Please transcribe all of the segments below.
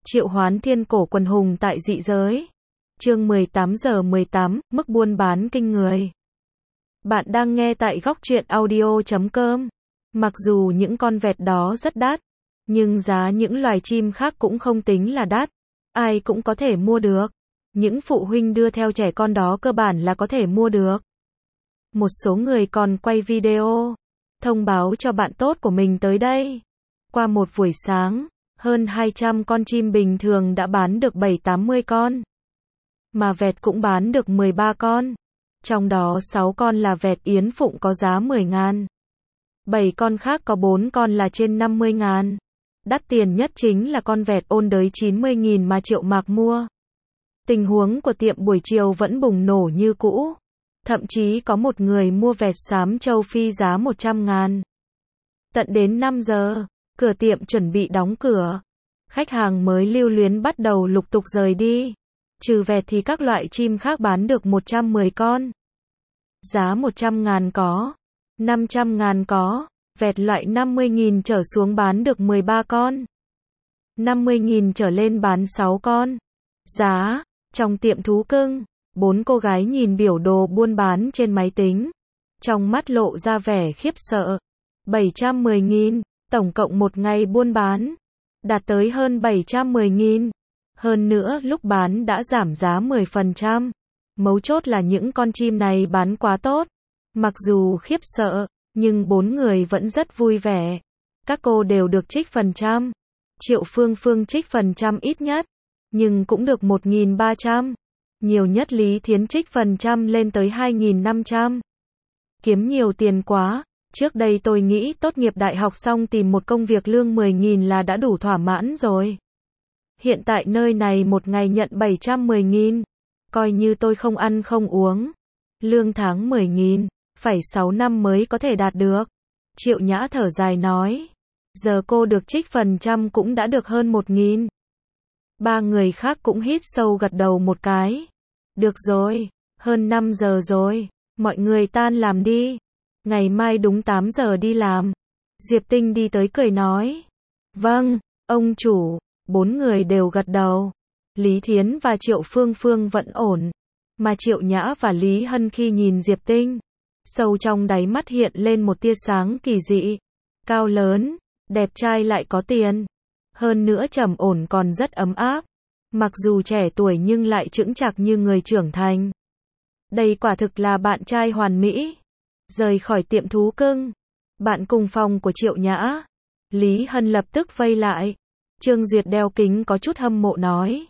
Triệu Hoán Thiên Cổ Quần Hùng tại dị giới. Chương 18:18, mức buôn bán kinh người. Bạn đang nghe tại Góc Truyện Audio.com. Mặc dù những con vẹt đó rất đắt, nhưng giá những loài chim khác cũng không tính là đắt. Ai cũng có thể mua được. Những phụ huynh đưa theo trẻ con đó cơ bản là có thể mua được. Một số người còn quay video, thông báo cho bạn tốt của mình tới đây. Qua một buổi sáng, hơn 200 con chim bình thường đã bán được 7-80 con. Mà vẹt cũng bán được 13 con. Trong đó 6 con là vẹt Yến Phụng có giá 10.000. 7 con khác có 4 con là trên 50.000. Đắt tiền nhất chính là con vẹt ôn đới 90.000 mà Triệu Mạc mua. Tình huống của tiệm buổi chiều vẫn bùng nổ như cũ. Thậm chí có một người mua vẹt xám châu Phi giá 100.000. Tận đến 5 giờ, cửa tiệm chuẩn bị đóng cửa. Khách hàng mới lưu luyến bắt đầu lục tục rời đi. Trừ vẹt thì các loại chim khác bán được 110 con. Giá 100.000 có, 500.000 có, vẹt loại 50.000 trở xuống bán được 13 con. 50.000 trở lên bán 6 con. Giá, trong tiệm thú cưng, 4 cô gái nhìn biểu đồ buôn bán trên máy tính. Trong mắt lộ ra vẻ khiếp sợ. 710.000, tổng cộng một ngày buôn bán, đạt tới hơn 710.000. Hơn nữa lúc bán đã giảm giá 10%. Mấu chốt là những con chim này bán quá tốt. Mặc dù khiếp sợ, nhưng 4 người vẫn rất vui vẻ. Các cô đều được trích phần trăm. Triệu Phương Phương trích phần trăm ít nhất, nhưng cũng được 1.300. Nhiều nhất Lý Thiến trích phần trăm lên tới 2.500. Kiếm nhiều tiền quá. Trước đây tôi nghĩ tốt nghiệp đại học xong tìm một công việc lương 10.000 là đã đủ thỏa mãn rồi. Hiện tại nơi này một ngày nhận 710.000. Coi như tôi không ăn không uống. Lương tháng 10.000, phải 6 năm mới có thể đạt được. Triệu Nhã thở dài nói. Giờ cô được trích phần trăm cũng đã được hơn 1.000. 3 người khác cũng hít sâu gật đầu một cái. Được rồi, hơn 5 giờ rồi, mọi người tan làm đi. Ngày mai đúng 8 giờ đi làm. Diệp Tinh đi tới cười nói. Vâng, ông chủ. 4 người đều gật đầu. Lý Thiến và Triệu Phương Phương vẫn ổn. Mà Triệu Nhã và Lý Hân khi nhìn Diệp Tinh, sâu trong đáy mắt hiện lên một tia sáng kỳ dị. Cao lớn, đẹp trai lại có tiền. Hơn nữa trầm ổn còn rất ấm áp. Mặc dù trẻ tuổi nhưng lại chững chạc như người trưởng thành. Đây quả thực là bạn trai hoàn mỹ. Rời khỏi tiệm thú cưng, bạn cùng phòng của Triệu Nhã, Lý Hân lập tức vây lại. Trương Duyệt đeo kính có chút hâm mộ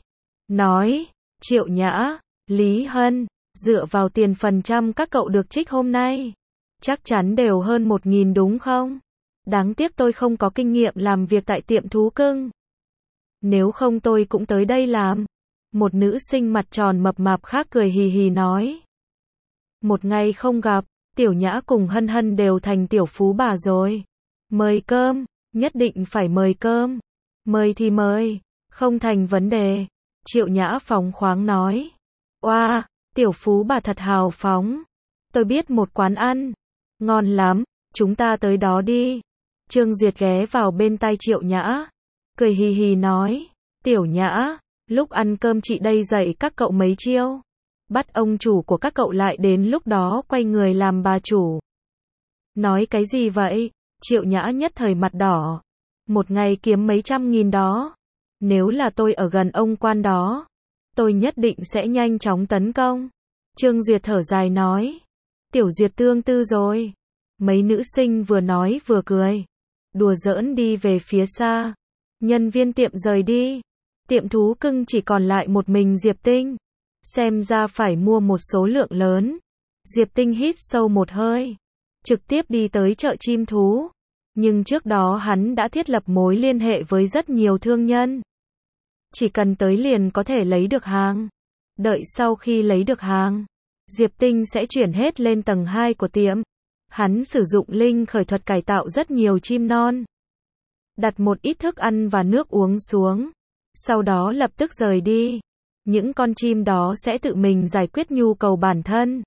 nói, Triệu Nhã, Lý Hân, dựa vào tiền phần trăm các cậu được trích hôm nay, chắc chắn đều hơn 1.000 đúng không? Đáng tiếc tôi không có kinh nghiệm làm việc tại tiệm thú cưng. Nếu không tôi cũng tới đây làm. Một nữ sinh mặt tròn mập mạp khác cười hì hì nói. Một ngày không gặp, Tiểu Nhã cùng Hân Hân đều thành tiểu phú bà rồi. Mời cơm, nhất định phải mời cơm. Mời thì mời, không thành vấn đề. Triệu Nhã phóng khoáng nói. Oa, tiểu phú bà thật hào phóng. Tôi biết một quán ăn. Ngon lắm, chúng ta tới đó đi. Trương Duyệt ghé vào bên tai Triệu Nhã. Cười hì hì nói. Tiểu Nhã, lúc ăn cơm chị đây dạy các cậu mấy chiêu. Bắt ông chủ của các cậu lại đến lúc đó quay người làm bà chủ. Nói cái gì vậy? Triệu Nhã nhất thời mặt đỏ. Một ngày kiếm mấy trăm nghìn đó. Nếu là tôi ở gần ông quan đó, tôi nhất định sẽ nhanh chóng tấn công. Trương Duyệt thở dài nói. Tiểu Duyệt tương tư rồi. Mấy nữ sinh vừa nói vừa cười. Đùa giỡn đi về phía xa. Nhân viên tiệm rời đi. Tiệm thú cưng chỉ còn lại một mình Diệp Tinh. Xem ra phải mua một số lượng lớn. Diệp Tinh hít sâu một hơi. Trực tiếp đi tới chợ chim thú. Nhưng trước đó hắn đã thiết lập mối liên hệ với rất nhiều thương nhân. Chỉ cần tới liền có thể lấy được hàng. Đợi sau khi lấy được hàng, Diệp Tinh sẽ chuyển hết lên tầng 2 của tiệm. Hắn sử dụng linh khởi thuật cải tạo rất nhiều chim non. Đặt một ít thức ăn và nước uống xuống. Sau đó lập tức rời đi. Những con chim đó sẽ tự mình giải quyết nhu cầu bản thân.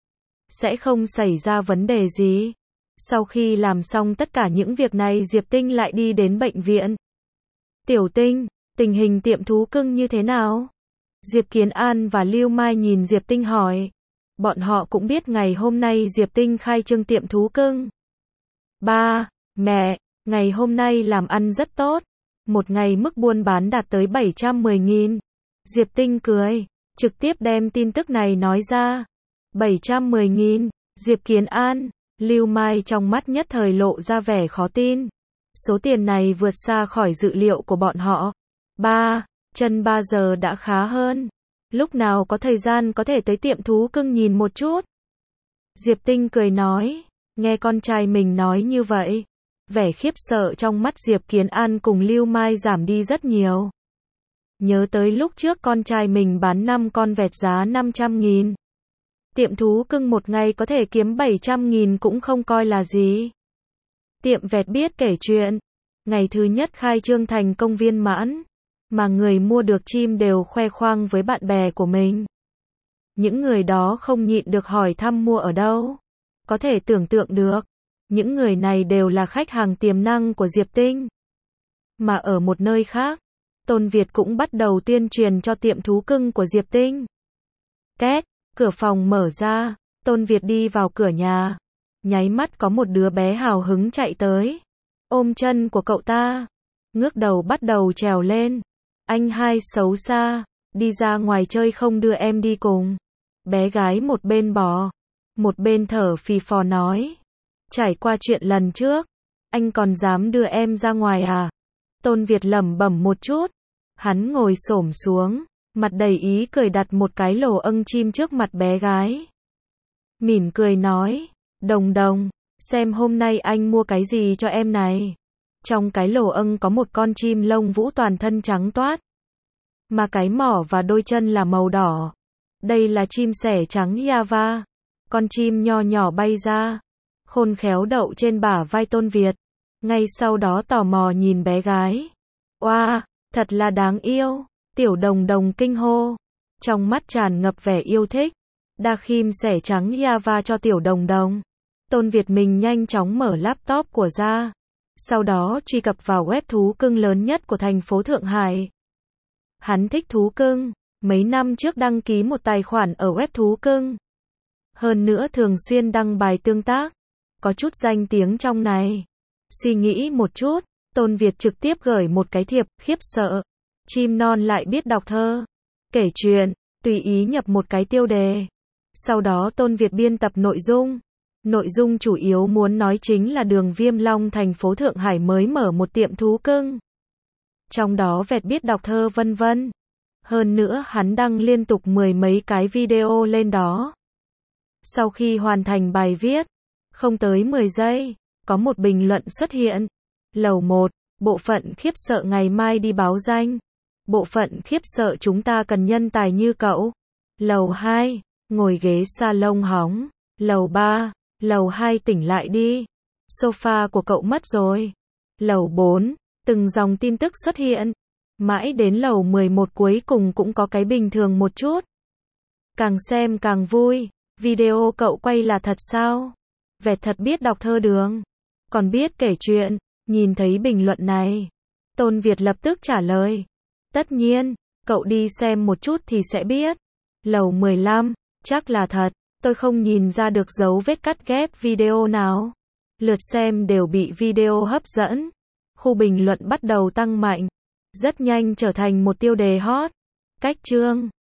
Sẽ không xảy ra vấn đề gì. Sau khi làm xong tất cả những việc này Diệp Tinh lại đi đến bệnh viện. Tiểu Tinh, Tình hình tiệm thú cưng như thế nào? Diệp Kiến An và Lưu Mai nhìn Diệp Tinh hỏi. Bọn họ cũng biết ngày hôm nay Diệp Tinh khai trương tiệm thú cưng. Ba, mẹ, ngày hôm nay làm ăn rất tốt. Một ngày mức buôn bán đạt tới 710.000. Diệp Tinh cười, trực tiếp đem tin tức này nói ra. 710.000, Diệp Kiến An, Lưu Mai trong mắt nhất thời lộ ra vẻ khó tin. Số tiền này vượt xa khỏi dự liệu của bọn họ. Ba, chân 3 giờ đã khá hơn. Lúc nào có thời gian có thể tới tiệm thú cưng nhìn một chút. Diệp Tinh cười nói, nghe con trai mình nói như vậy. Vẻ khiếp sợ trong mắt Diệp Kiến An cùng Lưu Mai giảm đi rất nhiều. Nhớ tới lúc trước con trai mình bán 5 con vẹt giá 500.000. Tiệm thú cưng một ngày có thể kiếm 700.000 cũng không coi là gì. Tiệm vẹt biết kể chuyện. Ngày thứ nhất khai trương thành công viên mãn. Mà người mua được chim đều khoe khoang với bạn bè của mình. Những người đó không nhịn được hỏi thăm mua ở đâu. Có thể tưởng tượng được. Những người này đều là khách hàng tiềm năng của Diệp Tinh. Mà ở một nơi khác, Tôn Việt cũng bắt đầu tuyên truyền cho tiệm thú cưng của Diệp Tinh. Két, cửa phòng mở ra, Tôn Việt đi vào cửa nhà. Nháy mắt có một đứa bé hào hứng chạy tới. Ôm chân của cậu ta. Ngước đầu bắt đầu trèo lên. Anh hai xấu xa, đi ra ngoài chơi không đưa em đi cùng. Bé gái một bên bò, một bên thở phì phò nói. Trải qua chuyện lần trước, anh còn dám đưa em ra ngoài à? Tôn Việt lẩm bẩm một chút. Hắn ngồi xổm xuống, mặt đầy ý cười đặt một cái lồ ưng chim trước mặt bé gái. Mỉm cười nói, Đồng Đồng, xem hôm nay anh mua cái gì cho em này. Trong cái lồ ưng có một con chim lông vũ toàn thân trắng toát. Mà cái mỏ và đôi chân là màu đỏ. Đây là chim sẻ trắng Java. Con chim nho nhỏ bay ra. Khôn khéo đậu trên bả vai Tôn Việt. Ngay sau đó tò mò nhìn bé gái. Oa, thật là đáng yêu. Tiểu Đồng Đồng kinh hô. Trong mắt tràn ngập vẻ yêu thích. Đa khim sẻ trắng Java cho Tiểu Đồng Đồng. Tôn Việt mình nhanh chóng mở laptop của ra. Sau đó truy cập vào web thú cưng lớn nhất của thành phố Thượng Hải. Hắn thích thú cưng. Mấy năm trước đăng ký một tài khoản ở web thú cưng. Hơn nữa thường xuyên đăng bài tương tác. Có chút danh tiếng trong này. Suy nghĩ một chút, Tôn Việt trực tiếp gửi một cái thiệp, khiếp sợ. Chim non lại biết đọc thơ. Kể chuyện, tùy ý nhập một cái tiêu đề. Sau đó Tôn Việt biên tập nội dung. Nội dung chủ yếu muốn nói chính là đường Viêm Long thành phố Thượng Hải mới mở một tiệm thú cưng. Trong đó vẹt biết đọc thơ vân vân. Hơn nữa hắn đăng liên tục 10 mấy cái video lên đó. Sau khi hoàn thành bài viết, không tới 10 giây, có một bình luận xuất hiện. Lầu 1, bộ phận khiếp sợ ngày mai đi báo danh. Bộ phận khiếp sợ chúng ta cần nhân tài như cậu. Lầu 2, ngồi ghế salon hóng. Lầu 3, lầu 2 tỉnh lại đi. Sofa của cậu mất rồi. Lầu 4, từng dòng tin tức xuất hiện. Mãi đến lầu 11 cuối cùng cũng có cái bình thường một chút. Càng xem càng vui. Video cậu quay là thật sao? Vẹt thật biết đọc thơ đường. Còn biết kể chuyện. Nhìn thấy bình luận này, Tôn Việt lập tức trả lời. Tất nhiên, cậu đi xem một chút thì sẽ biết. Lầu 15, chắc là thật. Tôi không nhìn ra được dấu vết cắt ghép video nào. Lượt xem đều bị video hấp dẫn. Khu bình luận bắt đầu tăng mạnh. Rất nhanh trở thành một tiêu đề hot. Cách chương